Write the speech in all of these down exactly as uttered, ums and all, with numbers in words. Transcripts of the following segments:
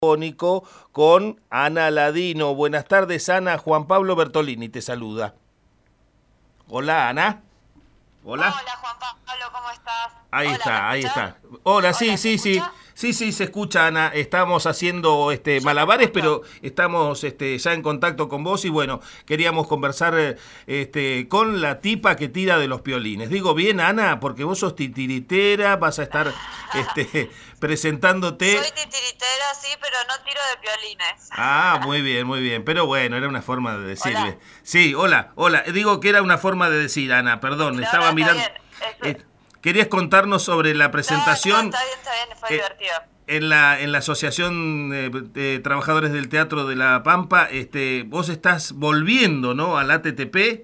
telefónico con Ana Ladino. Buenas tardes, Ana. Juan Pablo Bertolini te saluda. Hola, Ana. Hola. Hola, Juan Pablo, ¿cómo estás? Ahí Hola, está, ¿me ahí escuchás? está. Hola, sí, Hola, ¿se sí, sí. escucha? Sí, sí, se escucha, Ana. Estamos haciendo este Yo te malabares, pero escucho. estamos este, ya en contacto con vos y bueno, queríamos conversar eh, este, con la tipa que tira de los piolines. Digo bien, Ana, porque vos sos titiritera, vas a estar este, presentándote. Soy titiritera, sí, pero no tiro de violines. Ah, muy bien, muy bien. Pero bueno, era una forma de decirle. Hola. Sí, hola, hola. Digo que era una forma de decir, Ana, perdón. No, no, Estaba está mirando. bien. Es- eh, ¿Querías contarnos sobre la No, no, presentación está bien, está bien, fue eh, divertido. en la en la Asociación eh, de Trabajadores del Teatro de La Pampa? Este, vos estás volviendo, ¿no? Al A T T P.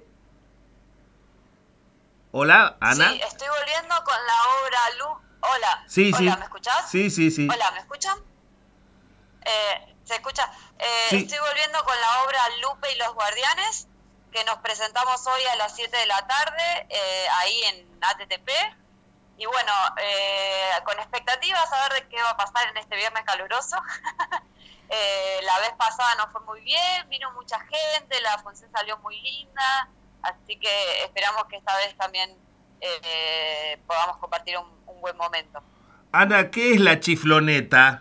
Hola, Sí, Ana. estoy volviendo con la obra Lu... Hola, Sí, hola, sí. ¿me escuchás? Sí, sí, sí. Hola, ¿me escuchan? Eh, ¿se escucha? Eh, Sí. estoy volviendo con la obra Lupe y los Guardianes, que nos presentamos hoy a las siete de la tarde, eh, ahí en A T T P. Y bueno, eh, con expectativas a ver de qué va a pasar en este viernes caluroso. eh, la vez pasada nos fue muy bien, vino mucha gente, la función salió muy linda, así que esperamos que esta vez también eh, podamos compartir un, un buen momento. Ana, ¿qué es la chifloneta?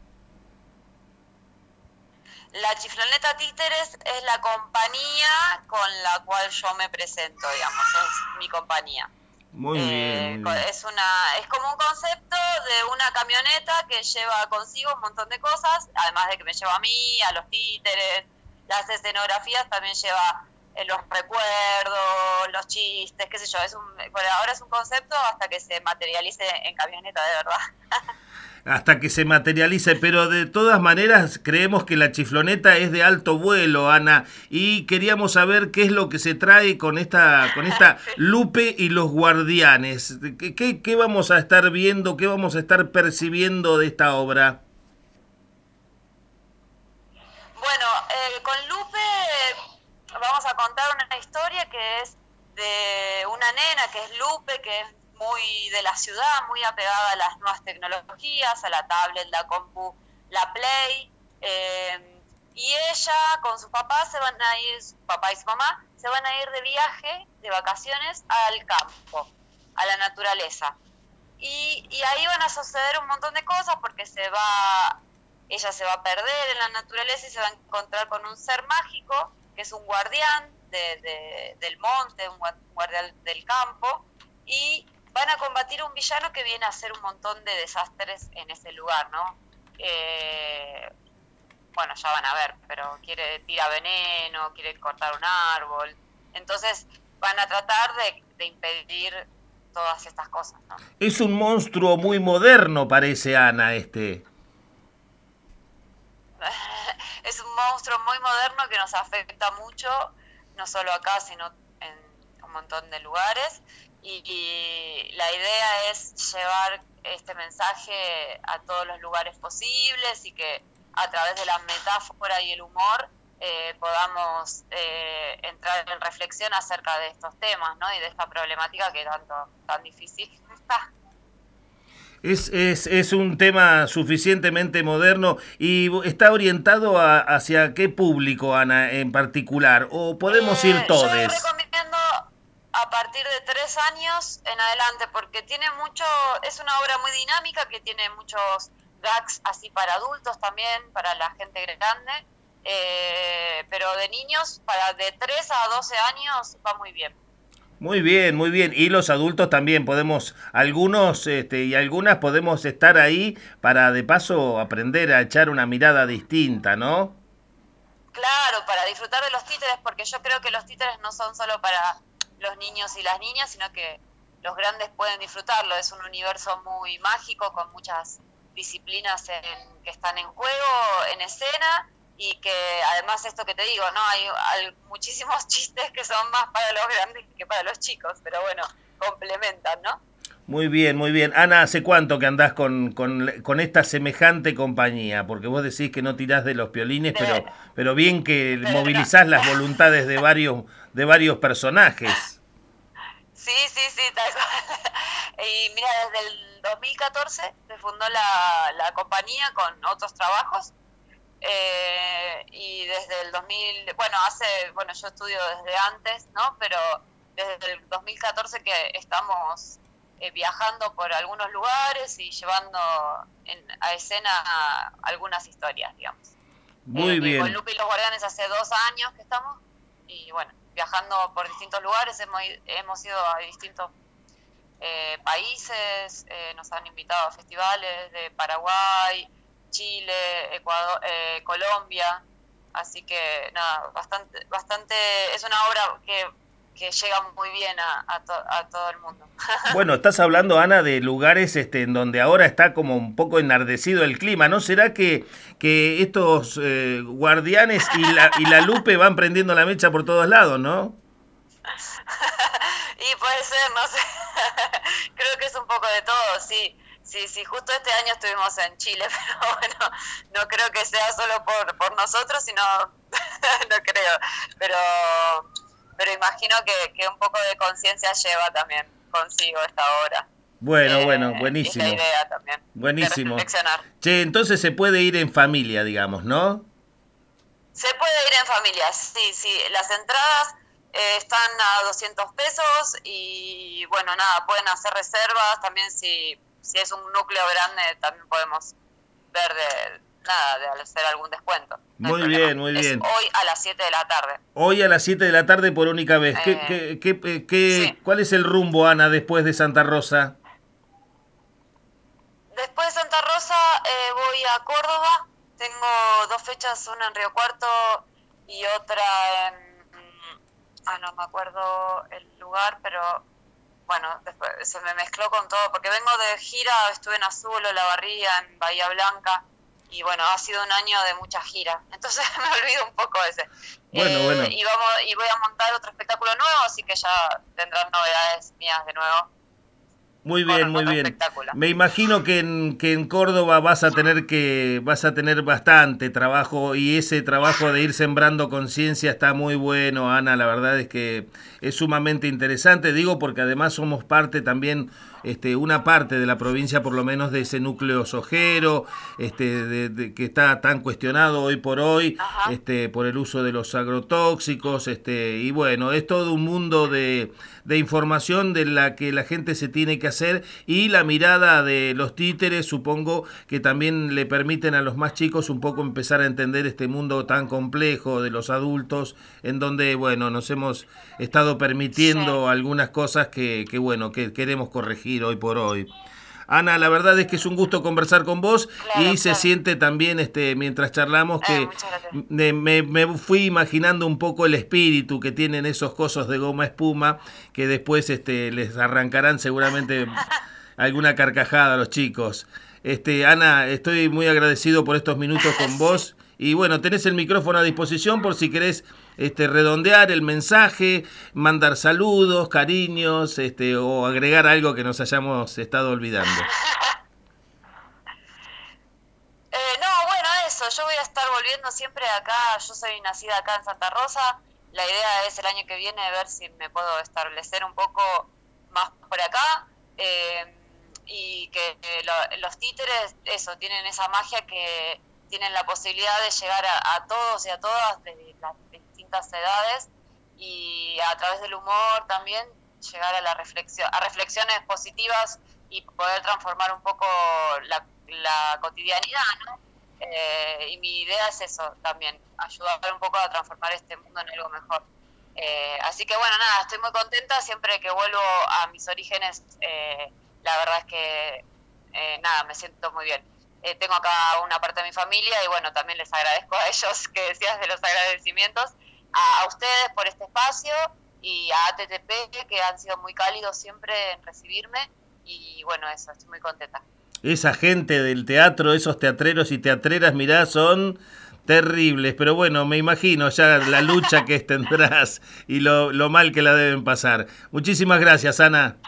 La Chifloneta Títeres es la compañía con la cual yo me presento, digamos, es mi compañía. Muy bien, Eh, muy co- bien. es una es como un concepto de una camioneta que lleva consigo un montón de cosas, además de que me lleva a mí, a los títeres, las escenografías, también lleva eh, los recuerdos, los chistes, qué sé yo. Es un, por ahora es un concepto hasta que se materialice en camioneta de verdad. Hasta que se materialice, pero de todas maneras creemos que la chifloneta es de alto vuelo, Ana, y queríamos saber qué es lo que se trae con esta, con esta Sí. Lupe y los Guardianes. ¿Qué, qué, qué vamos a estar viendo, qué vamos a estar percibiendo de esta obra? Bueno, eh, con Lupe vamos a contar una historia que es de una nena que es Lupe, que es muy de la ciudad, muy apegada a las nuevas tecnologías, a la tablet, la compu, la Play. eh, y ella con sus papás se van a ir, su papá y su mamá, se van a ir de viaje, de vacaciones, al campo, a la naturaleza. Y, y ahí van a suceder un montón de cosas porque se va, ella se va a perder en la naturaleza y se va a encontrar con un ser mágico que es un guardián de, de, del monte, un guardián del campo, y van a combatir un villano que viene a hacer un montón de desastres en ese lugar, ¿no? Eh, bueno, ya van a ver, pero quiere tira veneno, quiere cortar un árbol, entonces van a tratar de, de impedir todas estas cosas, ¿no? Es un monstruo muy moderno, parece, Ana, este. Es un monstruo muy moderno que nos afecta mucho, no solo acá, sino en un montón de lugares. Y, y la idea es llevar este mensaje a todos los lugares posibles y que a través de la metáfora y el humor eh, podamos eh, entrar en reflexión acerca de estos temas, ¿no? Y de esta problemática que tanto tan difícil está. Es, es, es un tema suficientemente moderno y está orientado a, hacia qué público, Ana, en particular, o podemos ir Eh, yo todes. recomiendo a partir de tres años en adelante, porque tiene mucho, es una obra muy dinámica que tiene muchos gags así para adultos también, para la gente grande, eh, pero de niños, para de tres a doce años va muy bien. Muy bien, muy bien. Y los adultos también podemos, algunos este, y algunas podemos estar ahí para de paso aprender a echar una mirada distinta, ¿no? Claro, para disfrutar de los títeres, porque yo creo que los títeres no son solo para los niños y las niñas, sino que los grandes pueden disfrutarlo. Es un universo muy mágico, con muchas disciplinas en, que están en juego, en escena, y que además esto que te digo, no hay, hay muchísimos chistes que son más para los grandes que para los chicos, pero bueno, complementan, ¿no? Muy bien, muy bien. Ana, ¿hace cuánto que andás con, con, con esta semejante compañía? Porque vos decís que no tirás de los piolines, pero, De, pero bien que pero no. movilizás las voluntades de varios, de varios personajes. Sí, sí, sí, tal cual. Y mira, desde el dos mil catorce se fundó la, la compañía con otros trabajos. Eh, y desde el dos mil, bueno, hace, bueno, yo estudio desde antes, ¿no? Pero desde el dos mil catorce que estamos eh, viajando por algunos lugares y llevando en, a escena a algunas historias, digamos. Muy eh, bien. Con Lupe y los Guardianes hace dos años que estamos y bueno, viajando por distintos lugares, hemos, hemos ido a distintos eh, países, eh, nos han invitado a festivales de Paraguay, Chile, Ecuador, eh, Colombia, así que nada, bastante, bastante, es una obra que, que llega muy bien a, a, to, a todo el mundo. Bueno, estás hablando, Ana, de lugares este, en donde ahora está como un poco enardecido el clima, ¿no? ¿Será que, que estos eh, guardianes y la, y la Lupe van prendiendo la mecha por todos lados, no? Y puede ser, no sé, creo que es un poco de todo, sí. Sí, sí, justo este año estuvimos en Chile, pero bueno, no creo que sea solo por, por nosotros, sino, no creo, pero pero imagino que, que un poco de conciencia lleva también consigo esta obra. Bueno, eh, bueno, buenísimo. Y la idea también, buenísimo. de reflexionar. Che, entonces se puede ir en familia, digamos, ¿no? Se puede ir en familia, sí, sí, las entradas eh, están a doscientos pesos y bueno, nada, pueden hacer reservas también si... Si es un núcleo grande, también podemos ver de nada de hacer algún descuento. No muy bien, muy bien. Es hoy a las siete de la tarde. Hoy a las siete de la tarde por única vez. ¿Qué, Eh, qué, qué, qué, sí. ¿Cuál es el rumbo, Ana, después de Santa Rosa? Después de Santa Rosa eh, voy a Córdoba. Tengo dos fechas, una en Río Cuarto y otra en... Ah, no me acuerdo el lugar, pero... Bueno, después se me mezcló con todo, porque vengo de gira, estuve en Azul, Olavarría, en Bahía Blanca, y bueno, ha sido un año de mucha gira, entonces me olvido un poco ese. Bueno, eh, bueno. Y, vamos, y voy a montar otro espectáculo nuevo, así que ya tendrán novedades mías de nuevo. Muy bien, muy bien. Me imagino que en, que en Córdoba vas a tener que vas a tener bastante trabajo y ese trabajo de ir sembrando conciencia está muy bueno, Ana. La verdad es que es sumamente interesante, digo, porque además somos parte también, este, una parte de la provincia, por lo menos, de ese núcleo sojero, este, de, de, que está tan cuestionado hoy por hoy, Ajá. este, por el uso de los agrotóxicos, este, y bueno, es todo un mundo de, de información de la que la gente se tiene que hacer, y la mirada de los títeres, supongo que también le permiten a los más chicos un poco empezar a entender este mundo tan complejo de los adultos, en donde, bueno, nos hemos estado permitiendo Sí. algunas cosas que, que, bueno, que queremos corregir hoy por hoy. Ana, la verdad es que es un gusto conversar con vos, Claro, y se claro. siente también, este, mientras charlamos, que Eh, muchas gracias. me, me, me fui imaginando un poco el espíritu que tienen esos cosos de goma espuma, que después este, les arrancarán seguramente alguna carcajada a los chicos. Este, Ana, estoy muy agradecido por estos minutos con vos, y bueno, tenés el micrófono a disposición por si querés este, redondear el mensaje, mandar saludos, cariños, este, o agregar algo que nos hayamos estado olvidando. Eh, no, bueno, eso, yo voy a estar volviendo siempre acá, yo soy nacida acá en Santa Rosa, la idea es el año que viene ver si me puedo establecer un poco más por acá, eh, y que eh, lo, los títeres, eso, tienen esa magia que tienen la posibilidad de llegar a, a todos y a todas de las distintas edades, y a través del humor también llegar a la reflexión, a reflexiones positivas y poder transformar un poco la, la cotidianidad, ¿no? Eh, y mi idea es eso también, ayudar un poco a transformar este mundo en algo mejor. Eh, así que bueno, nada, estoy muy contenta, siempre que vuelvo a mis orígenes, eh, la verdad es que eh, nada, me siento muy bien. Eh, tengo acá una parte de mi familia y bueno, también les agradezco a ellos, que decías de los agradecimientos, a, a ustedes por este espacio y a A T T P, que han sido muy cálidos siempre en recibirme, y bueno, eso, estoy muy contenta. Esa gente del teatro, esos teatreros y teatreras, mirá, son terribles, pero bueno, me imagino ya la lucha que tendrás y lo, lo mal que la deben pasar. Muchísimas gracias, Ana.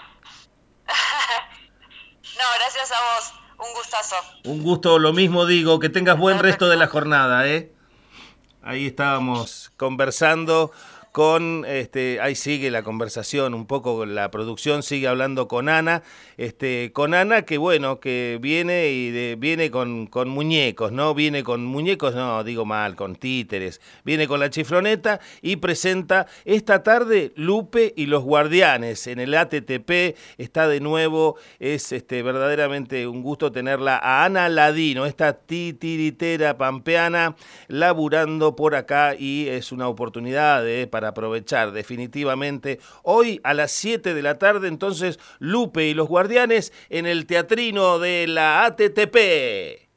No, gracias a vos, un gustazo. Un gusto, lo mismo digo, que tengas buen resto de la jornada, ¿eh? Ahí estábamos conversando con con, este, ahí sigue la conversación, un poco la producción sigue hablando con Ana, este, con Ana que bueno, que viene y de, viene con, con muñecos, ¿no? Viene con muñecos, no, digo mal, con títeres, viene con la chifloneta y presenta esta tarde Lupe y los Guardianes en el A T T P, está de nuevo, es este, verdaderamente un gusto tenerla a Ana Ladino, esta titiritera pampeana, laburando por acá y es una oportunidad eh, para aprovechar definitivamente. Hoy a las siete de la tarde, entonces, Lupe y los Guardianes en el Teatrino de la A T T P.